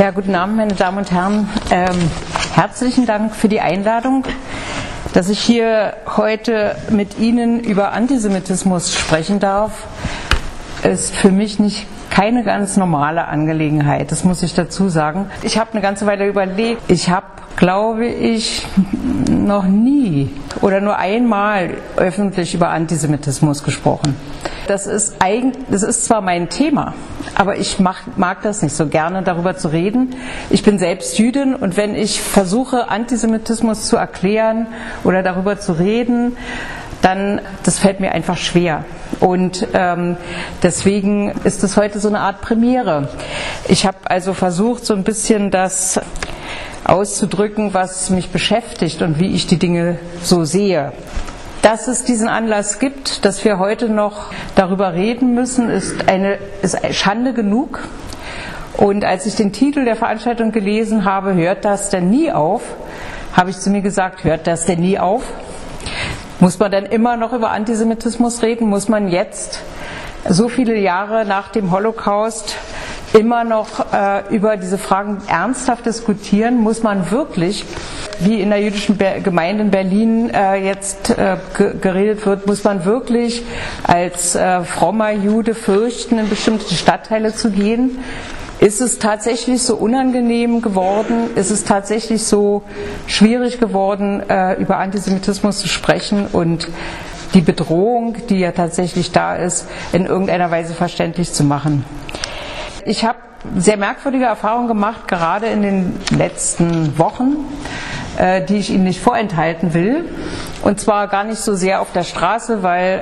Ja, guten Abend, meine Damen und Herren. Herzlichen Dank für die Einladung, dass ich hier heute mit Ihnen über Antisemitismus sprechen darf. Ist für mich keine ganz normale Angelegenheit, das muss ich dazu sagen. Ich habe eine ganze Weile überlegt. Ich habe, glaube ich, noch nie oder nur einmal öffentlich über Antisemitismus gesprochen. Das ist zwar mein Thema, aber ich mag das nicht so gerne, darüber zu reden. Ich bin selbst Jüdin und wenn ich versuche, Antisemitismus zu erklären oder darüber zu reden, dann das fällt mir einfach schwer. Und deswegen ist es heute so eine Art Premiere. Ich habe also versucht, so ein bisschen das auszudrücken, was mich beschäftigt und wie ich die Dinge so sehe. Dass es diesen Anlass gibt, dass wir heute noch darüber reden müssen, ist Schande genug. Und als ich den Titel der Veranstaltung gelesen habe, hört das denn nie auf, habe ich zu mir gesagt, hört das denn nie auf? Muss man denn immer noch über Antisemitismus reden? Muss man jetzt, so viele Jahre nach dem Holocaust, immer noch über diese Fragen ernsthaft diskutieren? Muss man wirklich, wie in der jüdischen Gemeinde in Berlin jetzt geredet wird, muss man wirklich als frommer Jude fürchten, in bestimmte Stadtteile zu gehen? Ist es tatsächlich so unangenehm geworden? Ist es tatsächlich so schwierig geworden, über Antisemitismus zu sprechen und die Bedrohung, die ja tatsächlich da ist, in irgendeiner Weise verständlich zu machen? Ich habe sehr merkwürdige Erfahrungen gemacht, gerade in den letzten Wochen, die ich Ihnen nicht vorenthalten will. Und zwar gar nicht so sehr auf der Straße, weil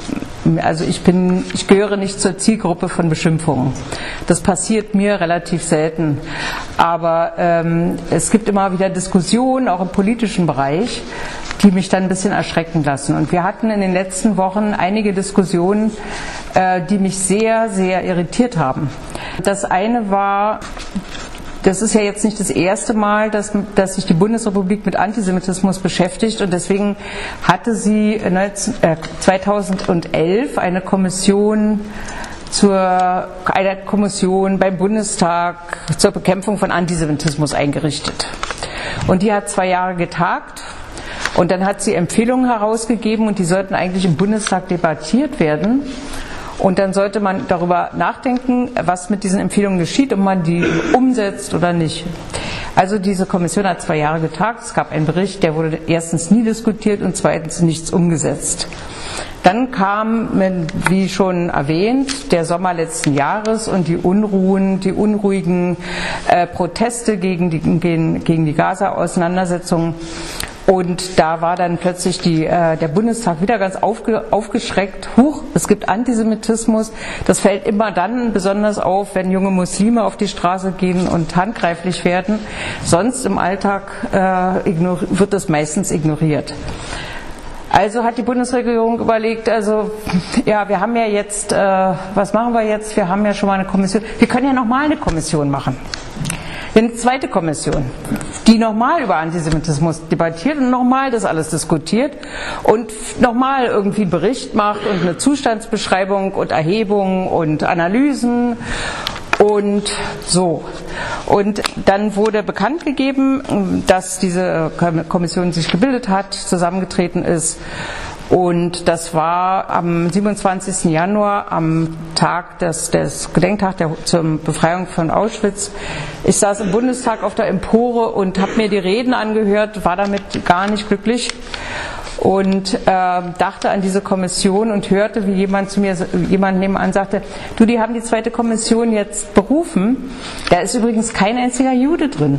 ich gehöre nicht zur Zielgruppe von Beschimpfungen. Das passiert mir relativ selten. Aber es gibt immer wieder Diskussionen, auch im politischen Bereich, die mich dann ein bisschen erschrecken lassen. Und wir hatten in den letzten Wochen einige Diskussionen, die mich sehr, sehr irritiert haben. Das eine war, das ist ja jetzt nicht das erste Mal, dass sich die Bundesrepublik mit Antisemitismus beschäftigt und deswegen hatte sie 2011 eine Kommission beim Bundestag zur Bekämpfung von Antisemitismus eingerichtet. Und die hat 2 Jahre getagt und dann hat sie Empfehlungen herausgegeben und die sollten eigentlich im Bundestag debattiert werden. Und dann sollte man darüber nachdenken, was mit diesen Empfehlungen geschieht, ob man die umsetzt oder nicht. Also diese Kommission hat 2 Jahre getagt. Es gab einen Bericht, der wurde erstens nie diskutiert und zweitens nichts umgesetzt. Dann kam, wie schon erwähnt, der Sommer letzten Jahres und die unruhigen Proteste gegen die Gaza-Auseinandersetzung. Und da war dann plötzlich der Bundestag wieder ganz aufgeschreckt. Huch, es gibt Antisemitismus. Das fällt immer dann besonders auf, wenn junge Muslime auf die Straße gehen und handgreiflich werden. Sonst im Alltag wird das meistens ignoriert. Also hat die Bundesregierung überlegt, wir haben ja jetzt, was machen wir jetzt? Wir haben ja schon mal eine Kommission. Wir können ja nochmal eine Kommission machen. Eine zweite Kommission, die nochmal über Antisemitismus debattiert und nochmal das alles diskutiert und nochmal irgendwie einen Bericht macht und eine Zustandsbeschreibung und Erhebungen und Analysen und so. Und dann wurde bekannt gegeben, dass diese Kommission sich gebildet hat, zusammengetreten ist. Und das war am 27. Januar, am Tag des Gedenktag zur Befreiung von Auschwitz. Ich saß im Bundestag auf der Empore und habe mir die Reden angehört, war damit gar nicht glücklich und dachte an diese Kommission und hörte, wie jemand nebenan sagte, du, die haben die zweite Kommission jetzt berufen, da ist übrigens kein einziger Jude drin.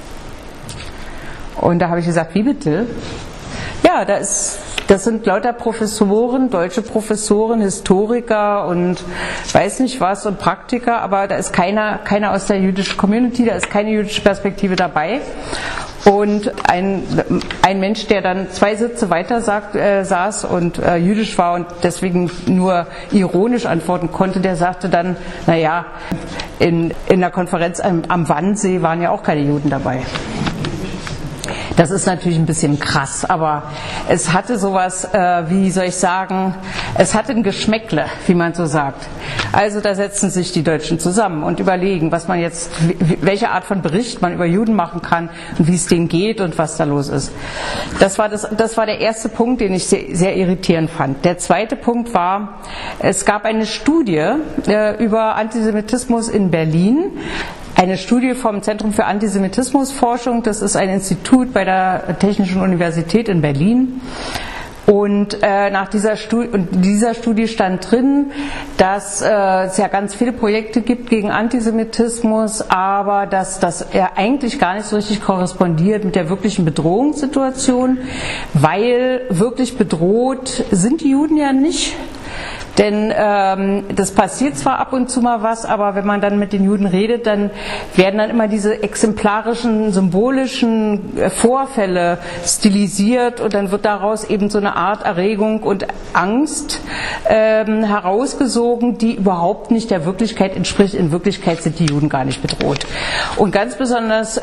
Und da habe ich gesagt, wie bitte? Ja, das sind lauter Professoren, deutsche Professoren, Historiker und weiß nicht was und Praktiker, aber da ist keiner aus der jüdischen Community, da ist keine jüdische Perspektive dabei. Und ein Mensch, der dann 2 Sitze weiter saß und jüdisch war und deswegen nur ironisch antworten konnte, der sagte dann, naja, in der Konferenz am Wannsee waren ja auch keine Juden dabei. Das ist natürlich ein bisschen krass, aber es hatte sowas, wie soll ich sagen, es hatte ein Geschmäckle, wie man so sagt. Also da setzen sich die Deutschen zusammen und überlegen, was man jetzt, welche Art von Bericht man über Juden machen kann und wie es denen geht und was da los ist. Das war der erste Punkt, den ich sehr, sehr irritierend fand. Der zweite Punkt war, es gab eine Studie über Antisemitismus in Berlin. Eine Studie vom Zentrum für Antisemitismusforschung, das ist ein Institut bei der Technischen Universität in Berlin. Und nach dieser Studie stand drin, dass es ja ganz viele Projekte gibt gegen Antisemitismus, aber dass das eigentlich gar nicht so richtig korrespondiert mit der wirklichen Bedrohungssituation, weil wirklich bedroht sind die Juden ja nicht. Denn das passiert zwar ab und zu mal was, aber wenn man dann mit den Juden redet, dann werden dann immer diese exemplarischen, symbolischen Vorfälle stilisiert und dann wird daraus eben so eine Art Erregung und Angst herausgesogen, die überhaupt nicht der Wirklichkeit entspricht. In Wirklichkeit sind die Juden gar nicht bedroht. Und ganz besonders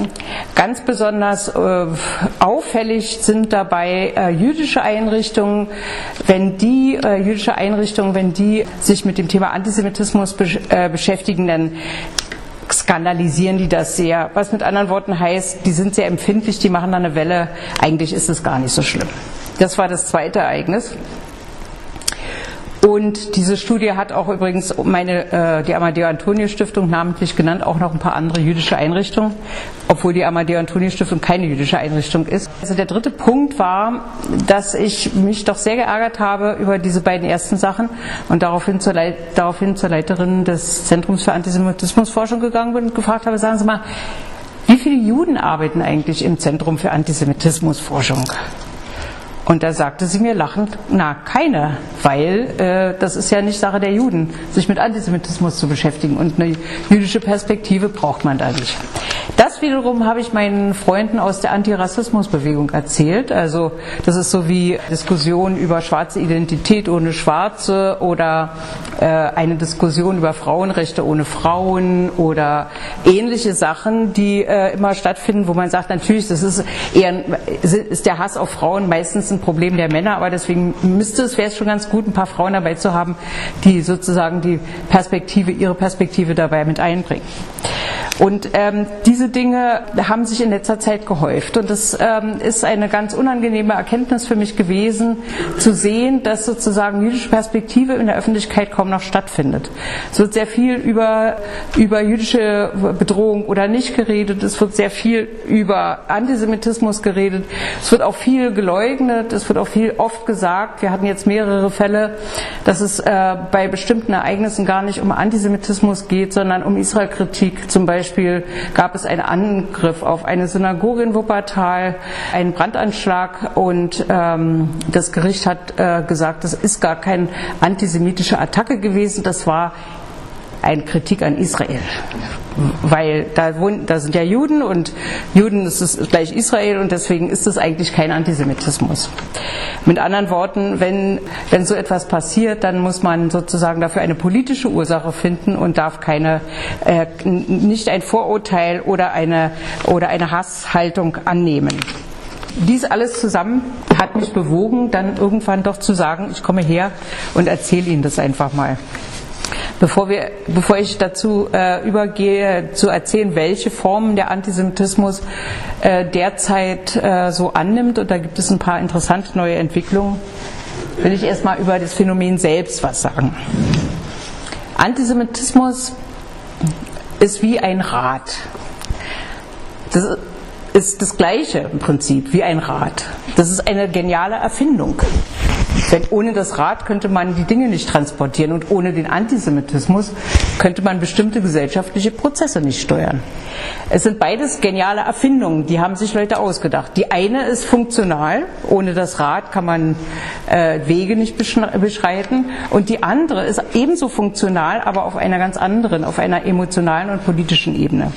auffällig sind dabei jüdische Einrichtungen, wenn die sich mit dem Thema Antisemitismus beschäftigen, dann skandalisieren die das sehr. Was mit anderen Worten heißt, die sind sehr empfindlich, die machen da eine Welle. Eigentlich ist es gar nicht so schlimm. Das war das zweite Ereignis. Und diese Studie hat auch übrigens die Amadeo-Antonio-Stiftung namentlich genannt, auch noch ein paar andere jüdische Einrichtungen, obwohl die Amadeo-Antonio-Stiftung keine jüdische Einrichtung ist. Also der dritte Punkt war, dass ich mich doch sehr geärgert habe über diese beiden ersten Sachen und daraufhin zur Leiterin des Zentrums für Antisemitismusforschung gegangen bin und gefragt habe, sagen Sie mal, wie viele Juden arbeiten eigentlich im Zentrum für Antisemitismusforschung? Und da sagte sie mir lachend, na, keine, weil das ist ja nicht Sache der Juden, sich mit Antisemitismus zu beschäftigen und eine jüdische Perspektive braucht man da nicht. Das wiederum habe ich meinen Freunden aus der Antirassismusbewegung erzählt. Also das ist so wie Diskussion über schwarze Identität ohne Schwarze oder eine Diskussion über Frauenrechte ohne Frauen oder ähnliche Sachen, die immer stattfinden, wo man sagt, natürlich, ist der Hass auf Frauen meistens ein Problem der Männer, aber deswegen wäre es schon ganz gut, ein paar Frauen dabei zu haben, die sozusagen ihre Perspektive dabei mit einbringen. Und diese Dinge haben sich in letzter Zeit gehäuft und es ist eine ganz unangenehme Erkenntnis für mich gewesen, zu sehen, dass sozusagen jüdische Perspektive in der Öffentlichkeit kaum noch stattfindet. Es wird sehr viel über jüdische Bedrohung oder nicht geredet, es wird sehr viel über Antisemitismus geredet, es wird auch viel geleugnet, es wird auch oft gesagt, wir hatten jetzt mehrere Fälle, dass es bei bestimmten Ereignissen gar nicht um Antisemitismus geht, sondern um Israel-Kritik. Zum Beispiel gab es einen Angriff auf eine Synagoge in Wuppertal, einen Brandanschlag und das Gericht hat gesagt, das ist gar keine antisemitische Attacke gewesen, das war eine Kritik an Israel. Weil da sind ja Juden und Juden ist gleich Israel und deswegen ist es eigentlich kein Antisemitismus. Mit anderen Worten, wenn so etwas passiert, dann muss man sozusagen dafür eine politische Ursache finden und darf nicht ein Vorurteil oder eine Hasshaltung annehmen. Dies alles zusammen hat mich bewogen, dann irgendwann doch zu sagen, ich komme her und erzähle Ihnen das einfach mal. Bevor ich dazu übergehe, zu erzählen, welche Formen der Antisemitismus derzeit so annimmt, und da gibt es ein paar interessante neue Entwicklungen, will ich erstmal über das Phänomen selbst was sagen. Antisemitismus ist wie ein Rad. Das ist das Gleiche im Prinzip wie ein Rad. Das ist eine geniale Erfindung. Denn ohne das Rad könnte man die Dinge nicht transportieren und ohne den Antisemitismus könnte man bestimmte gesellschaftliche Prozesse nicht steuern. Es sind beides geniale Erfindungen, die haben sich Leute ausgedacht. Die eine ist funktional, ohne das Rad kann man Wege nicht beschreiten, und die andere ist ebenso funktional, aber auf einer ganz anderen, auf einer emotionalen und politischen Ebene.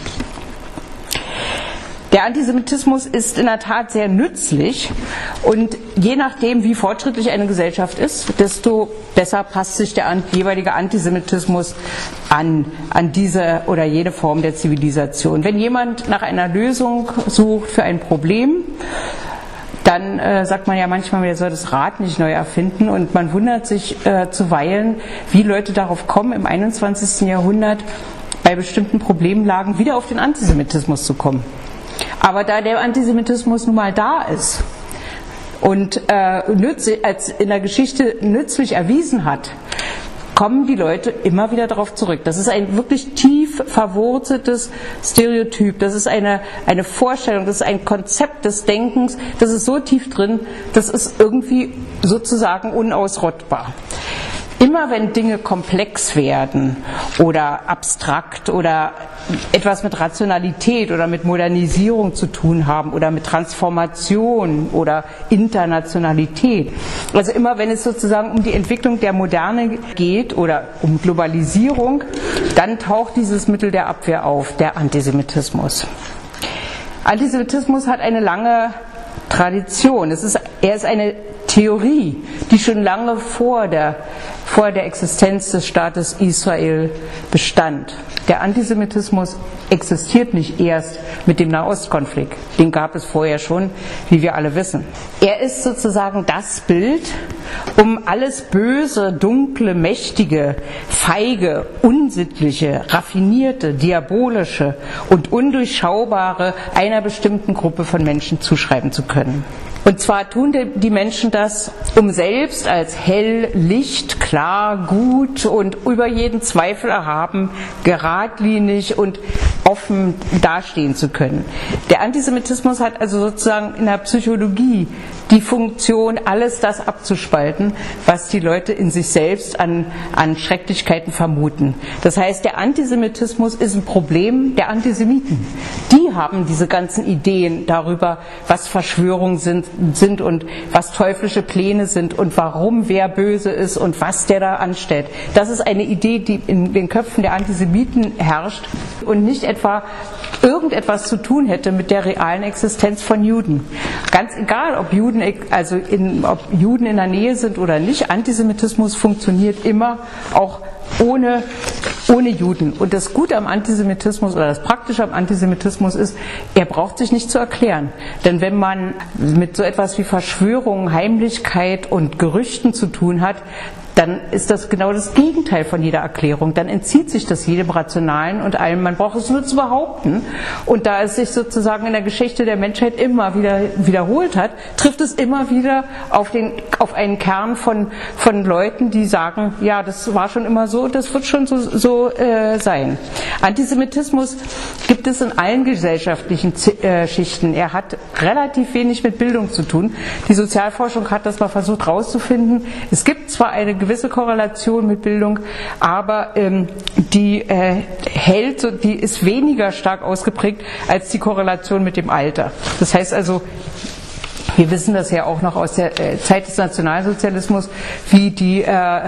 Der Antisemitismus ist in der Tat sehr nützlich und je nachdem, wie fortschrittlich eine Gesellschaft ist, desto besser passt sich der jeweilige Antisemitismus an diese oder jene Form der Zivilisation. Wenn jemand nach einer Lösung sucht für ein Problem, dann sagt man ja manchmal, man soll das Rad nicht neu erfinden, und man wundert sich zuweilen, wie Leute darauf kommen, im 21. Jahrhundert bei bestimmten Problemlagen wieder auf den Antisemitismus zu kommen. Aber da der Antisemitismus nun mal da ist und als in der Geschichte nützlich erwiesen hat, kommen die Leute immer wieder darauf zurück. Das ist ein wirklich tief verwurzeltes Stereotyp. Das ist eine Vorstellung, das ist ein Konzept des Denkens, das ist so tief drin, das ist irgendwie sozusagen unausrottbar. Immer wenn Dinge komplex werden oder abstrakt oder etwas mit Rationalität oder mit Modernisierung zu tun haben oder mit Transformation oder Internationalität, also immer wenn es sozusagen um die Entwicklung der Moderne geht oder um Globalisierung, dann taucht dieses Mittel der Abwehr auf, der Antisemitismus. Antisemitismus hat eine lange Tradition. Er ist eine Theorie, die schon lange vor der Existenz des Staates Israel bestand. Der Antisemitismus existiert nicht erst mit dem Nahostkonflikt. Den gab es vorher schon, wie wir alle wissen. Er ist sozusagen das Bild, um alles Böse, Dunkle, Mächtige, Feige, Unsittliche, Raffinierte, Diabolische und Undurchschaubare einer bestimmten Gruppe von Menschen zuschreiben zu können. Und zwar tun die Menschen das, um selbst als hell, Licht, klar, gut und über jeden Zweifel erhaben, geradlinig und offen dastehen zu können. Der Antisemitismus hat also sozusagen in der Psychologie die Funktion, alles das abzuspalten, was die Leute in sich selbst an Schrecklichkeiten vermuten. Das heißt, der Antisemitismus ist ein Problem der Antisemiten. Die haben diese ganzen Ideen darüber, was Verschwörungen sind und was teuflische Pläne sind und warum wer böse ist und was der da anstellt. Das ist eine Idee, die in den Köpfen der Antisemiten herrscht und nicht etwa irgendetwas zu tun hätte mit der realen Existenz von Juden. Ganz egal, ob Juden in der Nähe sind oder nicht, Antisemitismus funktioniert immer auch ohne Juden. Und das Gute am Antisemitismus oder das Praktische am Antisemitismus ist, er braucht sich nicht zu erklären. Denn wenn man mit so etwas wie Verschwörungen, Heimlichkeit und Gerüchten zu tun hat, dann ist das genau das Gegenteil von jeder Erklärung. Dann entzieht sich das jedem Rationalen und allem. Man braucht es nur zu behaupten. Und da es sich sozusagen in der Geschichte der Menschheit immer wieder wiederholt hat, trifft es immer wieder auf einen Kern von Leuten, die sagen, ja, das war schon immer so, das wird schon so sein. Antisemitismus gibt es in allen gesellschaftlichen Schichten. Er hat relativ wenig mit Bildung zu tun. Die Sozialforschung hat das mal versucht herauszufinden. Es gibt zwar eine gewisse Korrelation mit Bildung, aber die ist weniger stark ausgeprägt als die Korrelation mit dem Alter. Das heißt also, wir wissen das ja auch noch aus der Zeit des Nationalsozialismus, wie die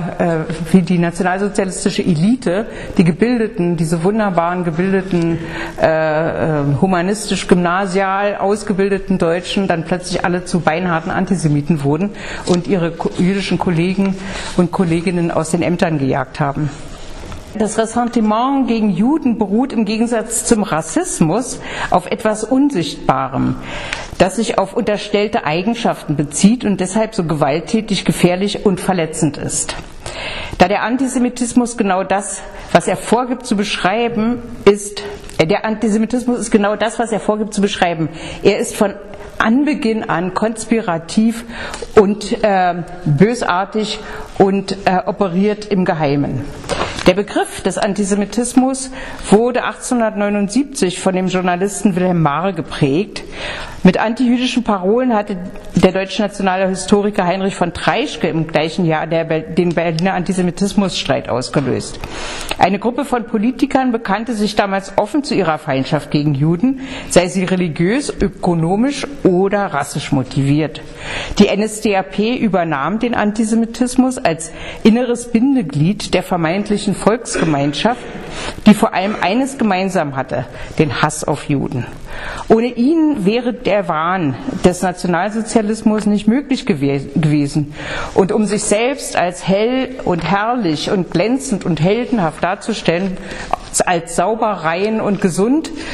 nationalsozialistische Elite, die Gebildeten, diese wunderbaren gebildeten, humanistisch, gymnasial ausgebildeten Deutschen dann plötzlich alle zu beinharten Antisemiten wurden und ihre jüdischen Kollegen und Kolleginnen aus den Ämtern gejagt haben. Das Ressentiment gegen Juden beruht im Gegensatz zum Rassismus auf etwas Unsichtbarem, das sich auf unterstellte Eigenschaften bezieht und deshalb so gewalttätig, gefährlich und verletzend ist. Da der Antisemitismus genau das, was er vorgibt zu beschreiben, ist, der Antisemitismus ist genau das, was er vorgibt zu beschreiben. Er ist von Anbeginn an konspirativ und bösartig und operiert im Geheimen. Der Begriff des Antisemitismus wurde 1879 von dem Journalisten Wilhelm Marr geprägt. Mit antijüdischen Parolen hatte der deutsche nationale Historiker Heinrich von Treitschke im gleichen Jahr den Berliner Antisemitismusstreit ausgelöst. Eine Gruppe von Politikern bekannte sich damals offen zu ihrer Feindschaft gegen Juden, sei sie religiös, ökonomisch oder rassisch motiviert. Die NSDAP übernahm den Antisemitismus als inneres Bindeglied der vermeintlichen Volksgemeinschaft, die vor allem eines gemeinsam hatte: den Hass auf Juden. Ohne ihn wäre der Wahn des Nationalsozialismus nicht möglich gewesen. Und um sich selbst als hell und herrlich und glänzend und heldenhaft darzustellen, als sauber, rein und gesund,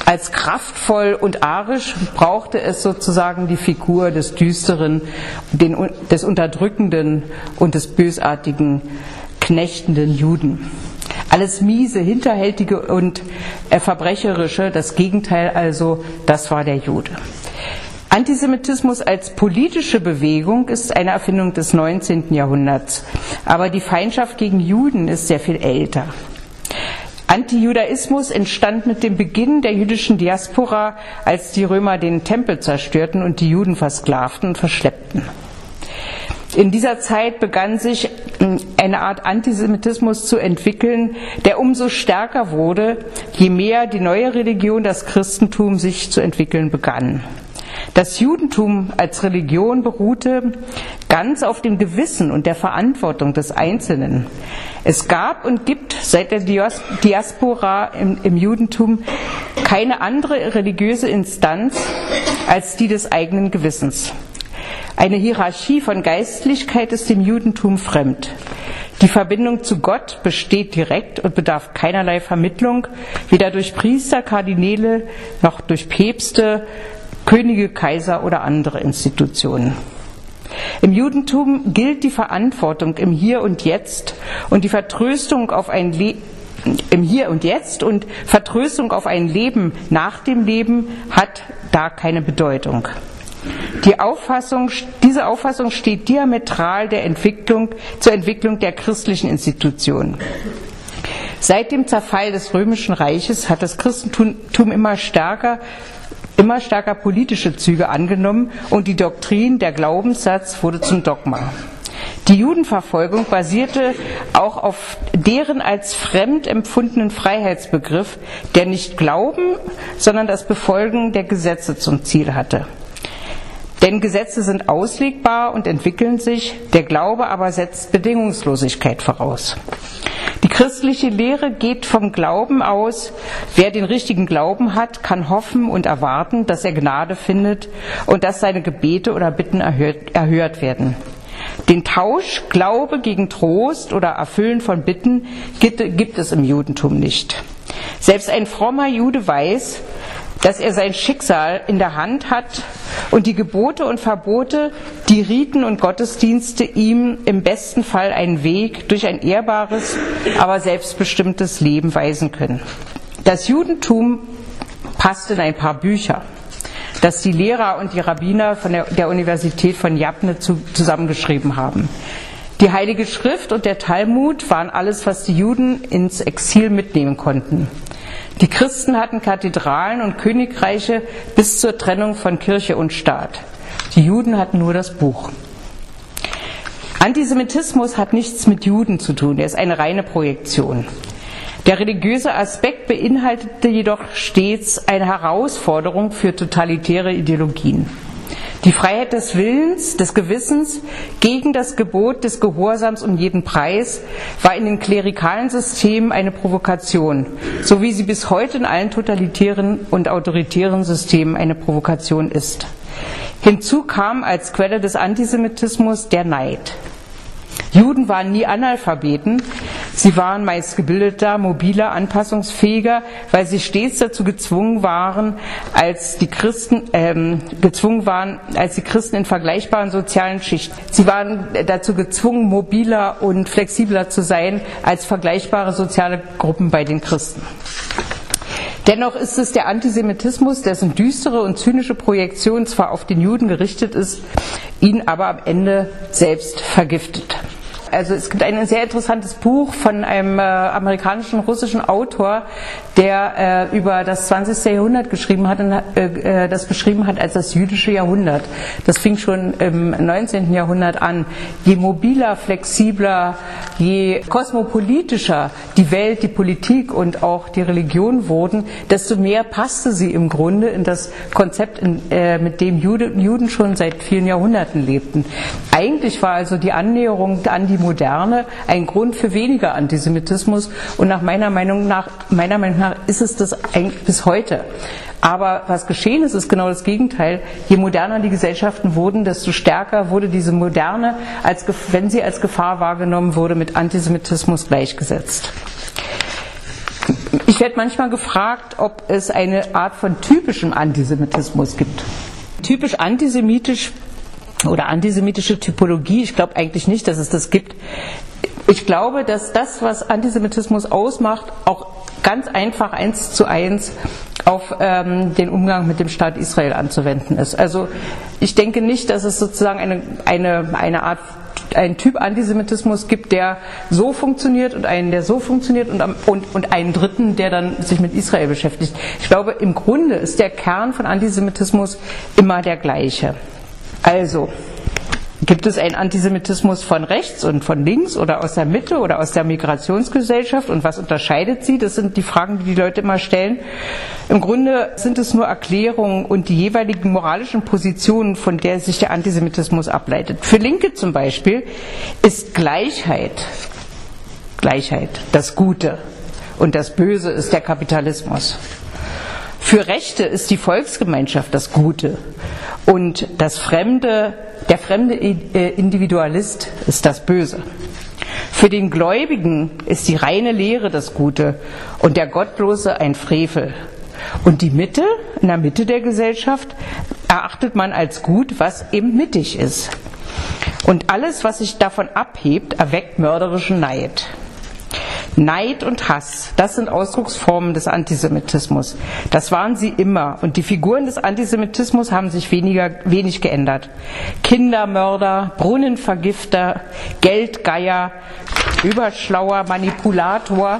als kraftvoll und arisch brauchte es sozusagen die Figur des Düsteren, des Unterdrückenden und des bösartigen, knechtenden Juden. Alles Miese, Hinterhältige und Verbrecherische, das Gegenteil also, das war der Jude. Antisemitismus als politische Bewegung ist eine Erfindung des 19. Jahrhunderts, aber die Feindschaft gegen Juden ist sehr viel älter. Antijudaismus entstand mit dem Beginn der jüdischen Diaspora, als die Römer den Tempel zerstörten und die Juden versklavten und verschleppten. In dieser Zeit begann sich eine Art Antisemitismus zu entwickeln, der umso stärker wurde, je mehr die neue Religion, das Christentum, sich zu entwickeln begann. Das Judentum als Religion beruhte ganz auf dem Gewissen und der Verantwortung des Einzelnen. Es gab und gibt seit der Diaspora im Judentum keine andere religiöse Instanz als die des eigenen Gewissens. Eine Hierarchie von Geistlichkeit ist dem Judentum fremd. Die Verbindung zu Gott besteht direkt und bedarf keinerlei Vermittlung, weder durch Priester, Kardinäle noch durch Päpste, Könige, Kaiser oder andere Institutionen. Im Judentum gilt die Verantwortung im Hier und Jetzt und die Vertröstung auf ein Vertröstung auf ein Leben nach dem Leben hat da keine Bedeutung. Diese Auffassung steht diametral zur Entwicklung der christlichen Institutionen. Seit dem Zerfall des Römischen Reiches hat das Christentum immer stärker politische Züge angenommen und die Doktrin, der Glaubenssatz wurde zum Dogma. Die Judenverfolgung basierte auch auf deren als fremd empfundenen Freiheitsbegriff, der nicht Glauben, sondern das Befolgen der Gesetze zum Ziel hatte. Denn Gesetze sind auslegbar und entwickeln sich, der Glaube aber setzt Bedingungslosigkeit voraus. Die christliche Lehre geht vom Glauben aus. Wer den richtigen Glauben hat, kann hoffen und erwarten, dass er Gnade findet und dass seine Gebete oder Bitten erhört werden. Den Tausch Glaube gegen Trost oder Erfüllen von Bitten gibt es im Judentum nicht. Selbst ein frommer Jude weiß, dass er sein Schicksal in der Hand hat und die Gebote und Verbote, die Riten und Gottesdienste ihm im besten Fall einen Weg durch ein ehrbares, aber selbstbestimmtes Leben weisen können. Das Judentum passt in ein paar Bücher, das die Lehrer und die Rabbiner von der Universität von Jabne zusammengeschrieben haben. Die Heilige Schrift und der Talmud waren alles, was die Juden ins Exil mitnehmen konnten. Die Christen hatten Kathedralen und Königreiche bis zur Trennung von Kirche und Staat. Die Juden hatten nur das Buch. Antisemitismus hat nichts mit Juden zu tun, er ist eine reine Projektion. Der religiöse Aspekt beinhaltete jedoch stets eine Herausforderung für totalitäre Ideologien. Die Freiheit des Willens, des Gewissens gegen das Gebot des Gehorsams um jeden Preis war in den klerikalen Systemen eine Provokation, so wie sie bis heute in allen totalitären und autoritären Systemen eine Provokation ist. Hinzu kam als Quelle des Antisemitismus der Neid. Juden waren nie Analphabeten, sie waren meist gebildeter, mobiler, anpassungsfähiger, weil sie stets dazu gezwungen waren, als die Christen in vergleichbaren sozialen Schichten. Sie waren dazu gezwungen, mobiler und flexibler zu sein als vergleichbare soziale Gruppen bei den Christen. Dennoch ist es der Antisemitismus, dessen düstere und zynische Projektion zwar auf den Juden gerichtet ist, ihn aber am Ende selbst vergiftet. Also es gibt ein sehr interessantes Buch von einem amerikanischen, russischen Autor, der über das 20. Jahrhundert geschrieben hat und das beschrieben hat als das jüdische Jahrhundert. Das fing schon im 19. Jahrhundert an. Je mobiler, flexibler, je kosmopolitischer die Welt, die Politik und auch die Religion wurden, desto mehr passte sie im Grunde in das Konzept, mit dem Juden schon seit vielen Jahrhunderten lebten. Eigentlich war also die Annäherung an die Moderne ein Grund für weniger Antisemitismus und nach meiner Meinung nach ist es das eigentlich bis heute. Aber was geschehen ist, ist genau das Gegenteil. Je moderner die Gesellschaften wurden, desto stärker wurde diese Moderne, wenn sie als Gefahr wahrgenommen wurde, mit Antisemitismus gleichgesetzt. Ich werde manchmal gefragt, ob es eine Art von typischem Antisemitismus gibt. Typisch antisemitisch oder antisemitische Typologie, ich glaube eigentlich nicht, dass es das gibt. Ich glaube, dass das, was Antisemitismus ausmacht, auch ganz einfach 1:1 auf den Umgang mit dem Staat Israel anzuwenden ist. Also ich denke nicht, dass es sozusagen einen Typ Antisemitismus gibt, der so funktioniert und einen, der so funktioniert und einen dritten, der dann sich mit Israel beschäftigt. Ich glaube, im Grunde ist der Kern von Antisemitismus immer der gleiche. Also gibt es einen Antisemitismus von rechts und von links oder aus der Mitte oder aus der Migrationsgesellschaft? Und was unterscheidet sie? Das sind die Fragen, die die Leute immer stellen. Im Grunde sind es nur Erklärungen und die jeweiligen moralischen Positionen, von der sich der Antisemitismus ableitet. Für Linke zum Beispiel ist Gleichheit das Gute und das Böse ist der Kapitalismus. Für Rechte ist die Volksgemeinschaft das Gute und der fremde Individualist ist das Böse. Für den Gläubigen ist die reine Lehre das Gute und der Gottlose ein Frevel. Und die Mitte, in der Mitte der Gesellschaft, erachtet man als gut, was eben mittig ist. Und alles, was sich davon abhebt, erweckt mörderischen Neid. Neid und Hass, das sind Ausdrucksformen des Antisemitismus. Das waren sie immer. Und die Figuren des Antisemitismus haben sich wenig geändert. Kindermörder, Brunnenvergifter, Geldgeier, überschlauer Manipulator,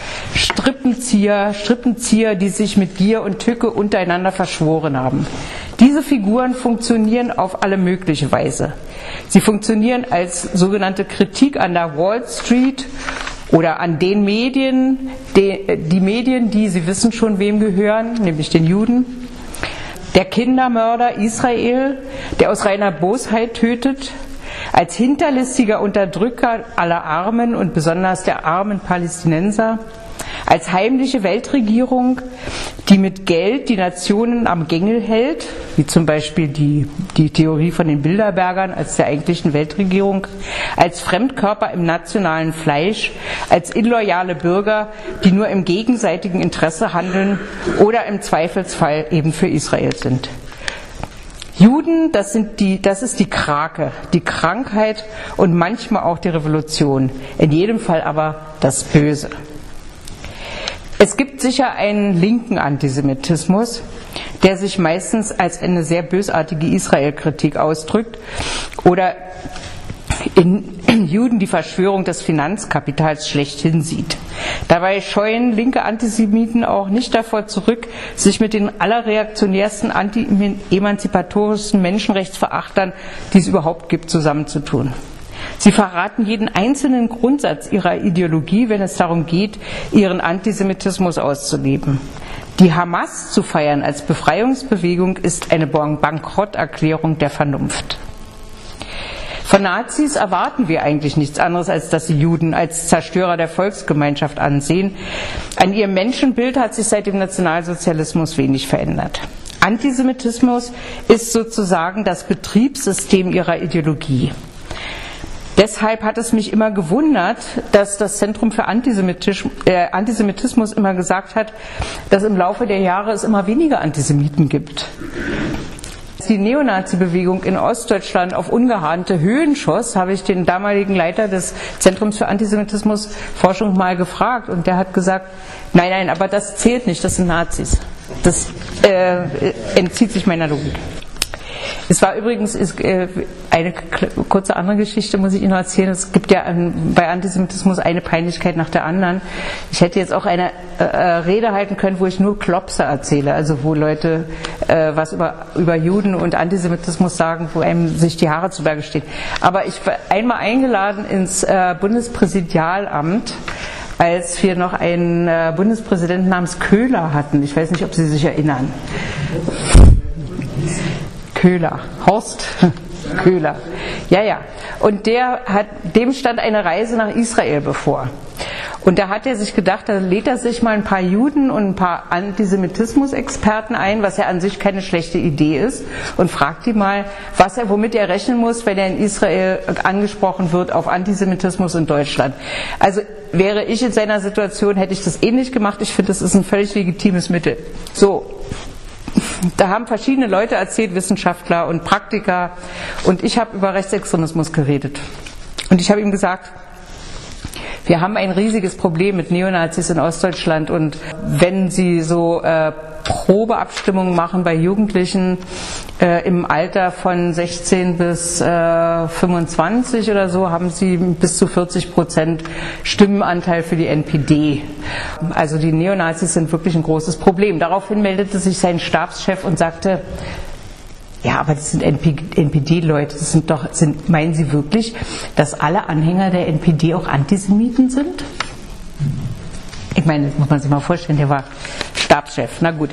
Strippenzieher, die sich mit Gier und Tücke untereinander verschworen haben. Diese Figuren funktionieren auf alle mögliche Weise. Sie funktionieren als sogenannte Kritik an der Wall Street oder an den Medien, die Medien, die, Sie wissen schon, wem gehören, nämlich den Juden. Der Kindermörder Israel, der aus reiner Bosheit tötet, als hinterlistiger Unterdrücker aller Armen und besonders der armen Palästinenser, als heimliche Weltregierung, die mit Geld die Nationen am Gängel hält, wie zum Beispiel die Theorie von den Bilderbergern als der eigentlichen Weltregierung, als Fremdkörper im nationalen Fleisch, als illoyale Bürger, die nur im gegenseitigen Interesse handeln oder im Zweifelsfall eben für Israel sind. Juden, das ist die Krake, die Krankheit und manchmal auch die Revolution, in jedem Fall aber das Böse. Es gibt sicher einen linken Antisemitismus, der sich meistens als eine sehr bösartige Israel-Kritik ausdrückt oder in Juden die Verschwörung des Finanzkapitals schlechthin sieht. Dabei scheuen linke Antisemiten auch nicht davor zurück, sich mit den allerreaktionärsten anti-emanzipatorischen Menschenrechtsverachtern, die es überhaupt gibt, zusammenzutun. Sie verraten jeden einzelnen Grundsatz ihrer Ideologie, wenn es darum geht, ihren Antisemitismus auszuleben. Die Hamas zu feiern als Befreiungsbewegung ist eine Bankrotterklärung der Vernunft. Von Nazis erwarten wir eigentlich nichts anderes, als dass sie Juden als Zerstörer der Volksgemeinschaft ansehen. An ihrem Menschenbild hat sich seit dem Nationalsozialismus wenig verändert. Antisemitismus ist sozusagen das Betriebssystem ihrer Ideologie. Deshalb hat es mich immer gewundert, dass das Zentrum für Antisemitismus immer gesagt hat, dass im Laufe der Jahre es immer weniger Antisemiten gibt. Die Neonazi-Bewegung in Ostdeutschland auf ungeahnte Höhen schoss, habe ich den damaligen Leiter des Zentrums für Antisemitismusforschung mal gefragt und der hat gesagt, nein, aber das zählt nicht, das sind Nazis. Das entzieht sich meiner Logik. Es war übrigens eine kurze andere Geschichte, muss ich Ihnen noch erzählen. Es gibt ja bei Antisemitismus eine Peinlichkeit nach der anderen. Ich hätte jetzt auch eine Rede halten können, wo ich nur Klopse erzähle, also wo Leute was über Juden und Antisemitismus sagen, wo einem sich die Haare zu Berge stehen. Aber ich war einmal eingeladen ins Bundespräsidialamt, als wir noch einen Bundespräsidenten namens Köhler hatten. Ich weiß nicht, ob Sie sich erinnern. Köhler, Horst Köhler. Ja. Und dem stand eine Reise nach Israel bevor. Und da hat er sich gedacht, da lädt er sich mal ein paar Juden und ein paar Antisemitismus-Experten ein, was ja an sich keine schlechte Idee ist, und fragt die mal, womit er rechnen muss, wenn er in Israel angesprochen wird auf Antisemitismus in Deutschland. Also wäre ich in seiner Situation, hätte ich das ähnlich gemacht. Ich finde, das ist ein völlig legitimes Mittel. So, da haben verschiedene Leute erzählt, Wissenschaftler und Praktiker, und ich habe über Rechtsextremismus geredet. Und ich habe ihm gesagt, wir haben ein riesiges Problem mit Neonazis in Ostdeutschland, und wenn Sie so Probeabstimmungen machen bei Jugendlichen im Alter von 16 bis 25 oder so, haben sie bis zu 40% Stimmenanteil für die NPD. Also die Neonazis sind wirklich ein großes Problem. Daraufhin meldete sich sein Stabschef und sagte, ja, aber das sind NPD-Leute, meinen Sie wirklich, dass alle Anhänger der NPD auch Antisemiten sind? Ich meine, das muss man sich mal vorstellen, der war Stabschef. Na gut.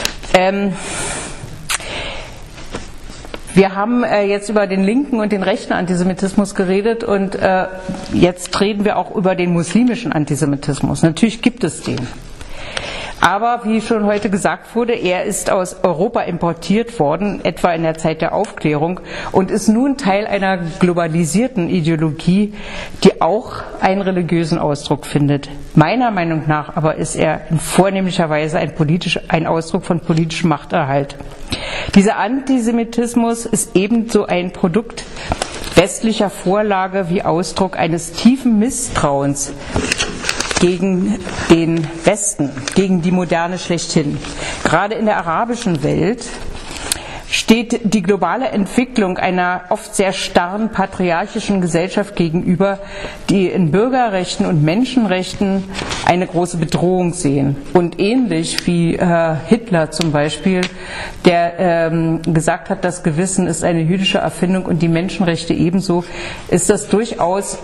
Wir haben jetzt über den linken und den rechten Antisemitismus geredet, und jetzt reden wir auch über den muslimischen Antisemitismus. Natürlich gibt es den. Aber wie schon heute gesagt wurde, er ist aus Europa importiert worden, etwa in der Zeit der Aufklärung, und ist nun Teil einer globalisierten Ideologie, die auch einen religiösen Ausdruck findet. Meiner Meinung nach aber ist er in vornehmlicher Weise ein Ausdruck von politischem Machterhalt. Dieser Antisemitismus ist ebenso ein Produkt westlicher Vorlage wie Ausdruck eines tiefen Misstrauens gegen den Westen, gegen die Moderne schlechthin. Gerade in der arabischen Welt steht die globale Entwicklung einer oft sehr starren patriarchischen Gesellschaft gegenüber, die in Bürgerrechten und Menschenrechten eine große Bedrohung sehen. Und ähnlich wie Hitler zum Beispiel, der gesagt hat, das Gewissen ist eine jüdische Erfindung und die Menschenrechte ebenso, ist das durchaus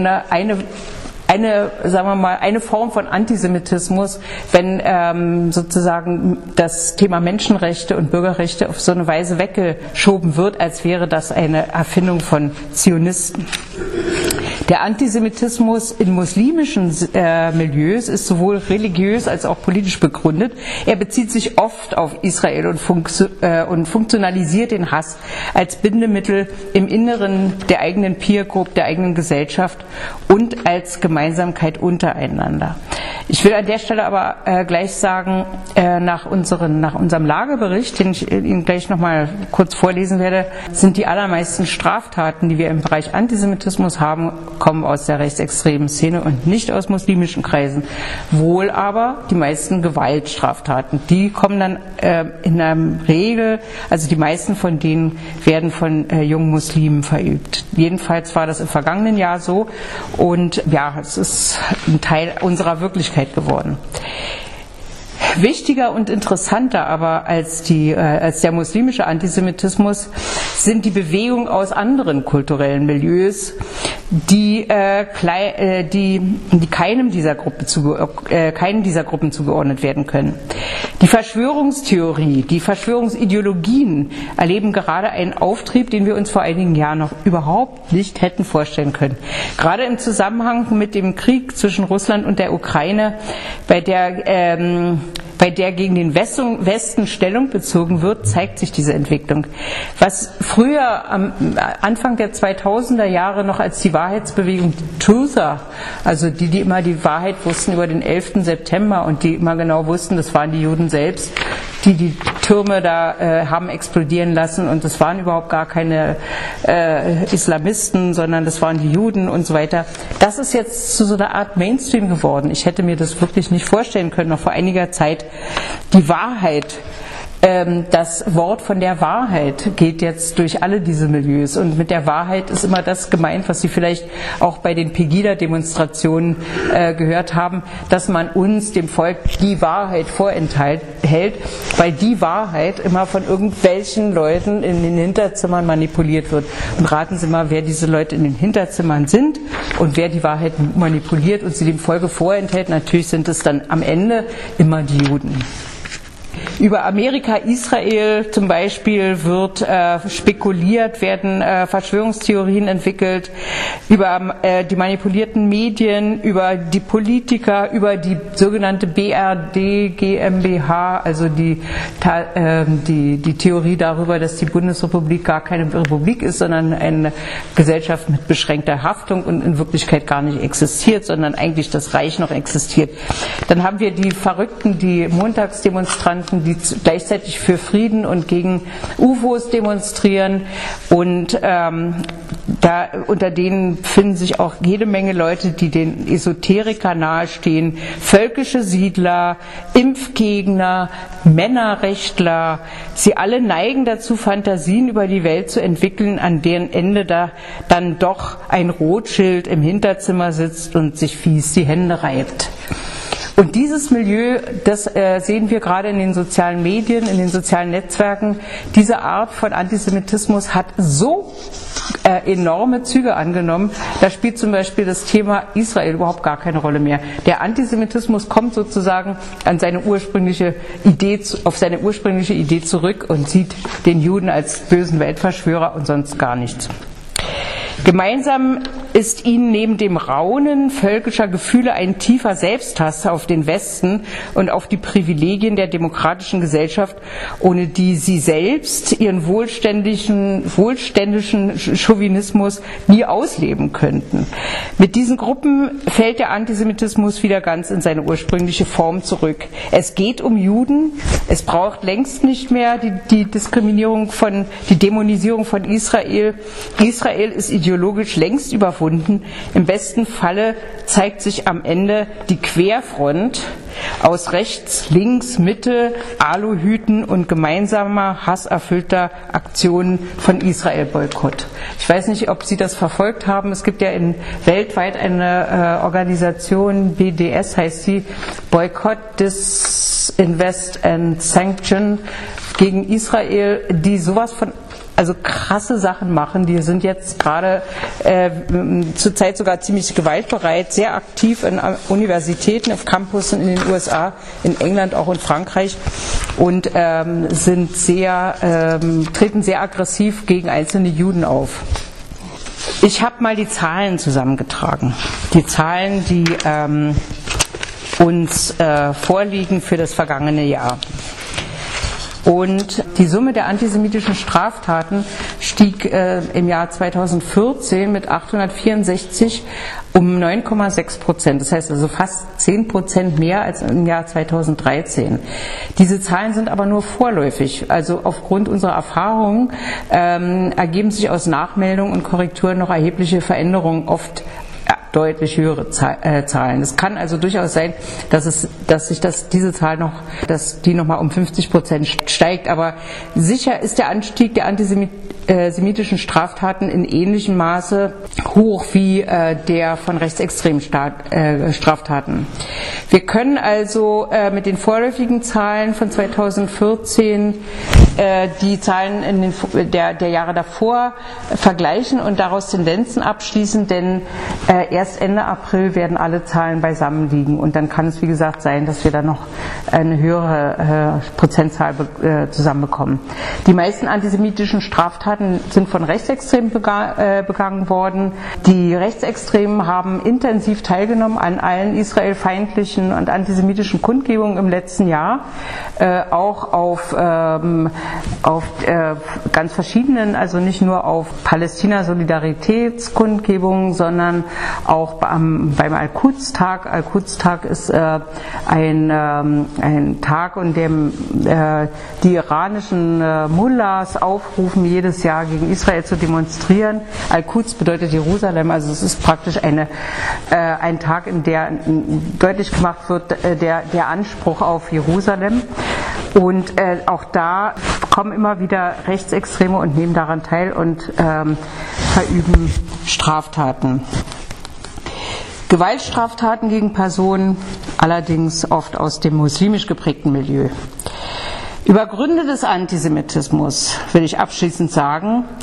eine Form von Antisemitismus, wenn sozusagen das Thema Menschenrechte und Bürgerrechte auf so eine Weise weggeschoben wird, als wäre das eine Erfindung von Zionisten. Der Antisemitismus in muslimischen Milieus ist sowohl religiös als auch politisch begründet. Er bezieht sich oft auf Israel und funktionalisiert den Hass als Bindemittel im Inneren der eigenen Peer Group, der eigenen Gesellschaft und als Gemeinsamkeit untereinander. Ich will an der Stelle aber gleich sagen, nach unserem Lagebericht, den ich Ihnen gleich noch mal kurz vorlesen werde, sind die allermeisten Straftaten, die wir im Bereich Antisemitismus haben, kommen aus der rechtsextremen Szene und nicht aus muslimischen Kreisen. Wohl aber die meisten Gewaltstraftaten. Die kommen dann in der Regel, also die meisten von denen werden von jungen Muslimen verübt. Jedenfalls war das im vergangenen Jahr so, und ja, es ist ein Teil unserer Wirklichkeit geworden. Wichtiger und interessanter aber als der muslimische Antisemitismus sind die Bewegungen aus anderen kulturellen Milieus, die keinem dieser Gruppen zugeordnet werden können. Die Verschwörungstheorie, die Verschwörungsideologien erleben gerade einen Auftrieb, den wir uns vor einigen Jahren noch überhaupt nicht hätten vorstellen können. Gerade im Zusammenhang mit dem Krieg zwischen Russland und der Ukraine, bei der gegen den Westen Stellung bezogen wird, zeigt sich diese Entwicklung. Was früher am Anfang der 2000er Jahre noch als die Wahrheitsbewegung Truther, also die immer die Wahrheit wussten über den 11. September und die immer genau wussten, das waren die Juden selbst, die Türme da haben explodieren lassen, und das waren überhaupt gar keine Islamisten, sondern das waren die Juden und so weiter. Das ist jetzt zu so einer Art Mainstream geworden. Ich hätte mir das wirklich nicht vorstellen können, noch vor einiger Zeit. Die Wahrheit, das Wort von der Wahrheit geht jetzt durch alle diese Milieus, und mit der Wahrheit ist immer das gemeint, was Sie vielleicht auch bei den Pegida-Demonstrationen gehört haben, dass man uns, dem Volk, die Wahrheit vorenthält, weil die Wahrheit immer von irgendwelchen Leuten in den Hinterzimmern manipuliert wird. Und raten Sie mal, wer diese Leute in den Hinterzimmern sind und wer die Wahrheit manipuliert und sie dem Volke vorenthält. Natürlich sind es dann am Ende immer die Juden. Über Amerika, Israel zum Beispiel wird spekuliert, werden Verschwörungstheorien entwickelt, über die manipulierten Medien, über die Politiker, über die sogenannte BRD GmbH, also die Theorie darüber, dass die Bundesrepublik gar keine Republik ist, sondern eine Gesellschaft mit beschränkter Haftung und in Wirklichkeit gar nicht existiert, sondern eigentlich das Reich noch existiert. Dann haben wir die Verrückten, die Montagsdemonstranten, die gleichzeitig für Frieden und gegen UFOs demonstrieren, und unter denen finden sich auch jede Menge Leute, die den Esoteriker nahestehen, völkische Siedler, Impfgegner, Männerrechtler. Sie alle neigen dazu, Fantasien über die Welt zu entwickeln, an deren Ende da dann doch ein Rothschild im Hinterzimmer sitzt und sich fies die Hände reibt. Und dieses Milieu, das sehen wir gerade in den sozialen Medien, in den sozialen Netzwerken. Diese Art von Antisemitismus hat so enorme Züge angenommen. Da spielt zum Beispiel das Thema Israel überhaupt gar keine Rolle mehr. Der Antisemitismus kommt sozusagen auf seine ursprüngliche Idee zurück und sieht den Juden als bösen Weltverschwörer und sonst gar nichts. Gemeinsam ist ihnen neben dem Raunen völkischer Gefühle ein tiefer Selbsthass auf den Westen und auf die Privilegien der demokratischen Gesellschaft, ohne die sie selbst ihren wohlständischen Chauvinismus nie ausleben könnten. Mit diesen Gruppen fällt der Antisemitismus wieder ganz in seine ursprüngliche Form zurück. Es geht um Juden, es braucht längst nicht mehr die Dämonisierung von Israel. Israel ist ideologisch längst überwunden. Im besten Falle zeigt sich am Ende die Querfront aus rechts, links, Mitte, Aluhüten und gemeinsamer, hasserfüllter Aktionen von Israel-Boykott. Ich weiß nicht, ob Sie das verfolgt haben. Es gibt ja weltweit eine Organisation, BDS heißt sie, Boycott, Disinvest and Sanction, gegen Israel, die sowas von krasse Sachen machen. Die sind jetzt gerade zurzeit sogar ziemlich gewaltbereit, sehr aktiv in Universitäten, auf Campussen in den USA, in England, auch in Frankreich, und treten sehr aggressiv gegen einzelne Juden auf. Ich habe mal die Zahlen zusammengetragen. Die Zahlen, die uns vorliegen für das vergangene Jahr. Und die Summe der antisemitischen Straftaten stieg im Jahr 2014 mit 864 um 9,6%. Das heißt also fast 10% mehr als im Jahr 2013. Diese Zahlen sind aber nur vorläufig. Also aufgrund unserer Erfahrungen ergeben sich aus Nachmeldungen und Korrekturen noch erhebliche Veränderungen, oft deutlich höhere Zahlen. Es kann also durchaus sein, dass diese Zahl nochmal um 50% steigt, aber sicher ist der Anstieg der antisemitischen Straftaten in ähnlichem Maße hoch wie der von rechtsextremen Straftaten. Wir können also mit den vorläufigen Zahlen von 2014 die Zahlen der Jahre davor vergleichen und daraus Tendenzen abschließen, denn erst Ende April werden alle Zahlen beisammen liegen, und dann kann es, wie gesagt, sein, dass wir dann noch eine höhere Prozentzahl zusammenbekommen. Die meisten antisemitischen Straftaten sind von Rechtsextremen begangen worden. Die Rechtsextremen haben intensiv teilgenommen an allen israelfeindlichen und antisemitischen Kundgebungen im letzten Jahr, auch auf ganz verschiedenen, also nicht nur auf Palästina-Solidaritätskundgebungen, sondern auch beim Al-Quds-Tag. Al-Quds-Tag ist ein Tag, in dem die iranischen Mullahs aufrufen, jedes Jahr gegen Israel zu demonstrieren. Al-Quds bedeutet Jerusalem, also es ist praktisch ein Tag, in der deutlich gemacht wird, der Anspruch auf Jerusalem. Und auch da kommen immer wieder Rechtsextreme und nehmen daran teil und verüben Straftaten. Gewaltstraftaten gegen Personen, allerdings oft aus dem muslimisch geprägten Milieu. Über Gründe des Antisemitismus will ich abschließend sagen,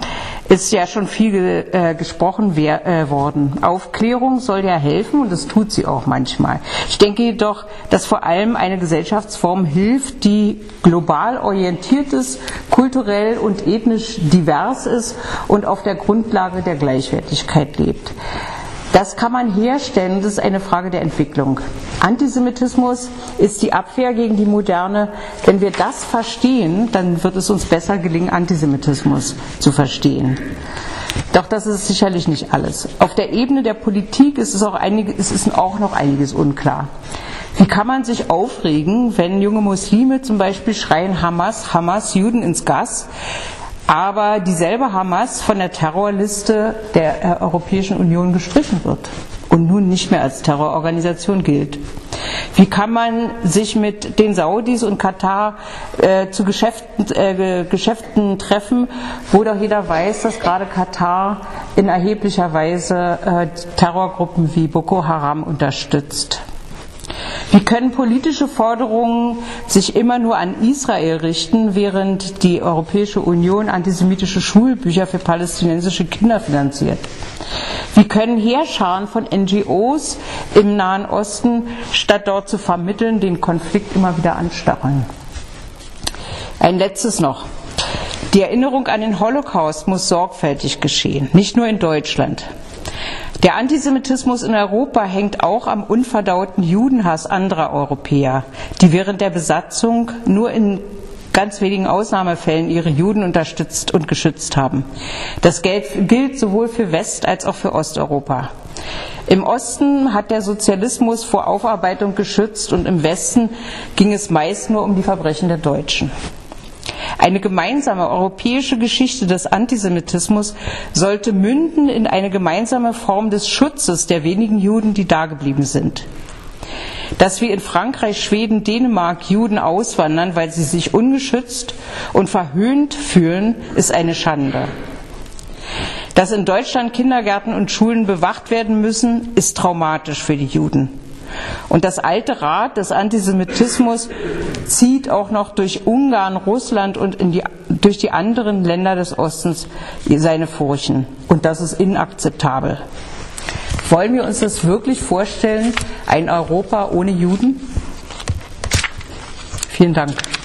ist ja schon viel gesprochen worden. Aufklärung soll ja helfen und das tut sie auch manchmal. Ich denke jedoch, dass vor allem eine Gesellschaftsform hilft, die global orientiert ist, kulturell und ethnisch divers ist und auf der Grundlage der Gleichwertigkeit lebt. Das kann man herstellen, das ist eine Frage der Entwicklung. Antisemitismus ist die Abwehr gegen die Moderne. Wenn wir das verstehen, dann wird es uns besser gelingen, Antisemitismus zu verstehen. Doch das ist sicherlich nicht alles. Auf der Ebene der Politik ist auch noch einiges unklar. Wie kann man sich aufregen, wenn junge Muslime zum Beispiel schreien Hamas, Hamas, Juden ins Gas, aber dieselbe Hamas von der Terrorliste der Europäischen Union gestrichen wird und nun nicht mehr als Terrororganisation gilt? Wie kann man sich mit den Saudis und Katar zu Geschäften treffen, wo doch jeder weiß, dass gerade Katar in erheblicher Weise Terrorgruppen wie Boko Haram unterstützt? Wie können politische Forderungen sich immer nur an Israel richten, während die Europäische Union antisemitische Schulbücher für palästinensische Kinder finanziert? Wie können Heerscharen von NGOs im Nahen Osten, statt dort zu vermitteln, den Konflikt immer wieder anstacheln? Ein letztes noch. Die Erinnerung an den Holocaust muss sorgfältig geschehen, nicht nur in Deutschland. Der Antisemitismus in Europa hängt auch am unverdauten Judenhass anderer Europäer, die während der Besatzung nur in ganz wenigen Ausnahmefällen ihre Juden unterstützt und geschützt haben. Das gilt sowohl für West- als auch für Osteuropa. Im Osten hat der Sozialismus vor Aufarbeitung geschützt und im Westen ging es meist nur um die Verbrechen der Deutschen. Eine gemeinsame europäische Geschichte des Antisemitismus sollte münden in eine gemeinsame Form des Schutzes der wenigen Juden, die dageblieben sind. Dass wie in Frankreich, Schweden, Dänemark Juden auswandern, weil sie sich ungeschützt und verhöhnt fühlen, ist eine Schande. Dass in Deutschland Kindergärten und Schulen bewacht werden müssen, ist traumatisch für die Juden. Und das alte Rad des Antisemitismus zieht auch noch durch Ungarn, Russland und durch die anderen Länder des Ostens seine Furchen. Und das ist inakzeptabel. Wollen wir uns das wirklich vorstellen, ein Europa ohne Juden? Vielen Dank.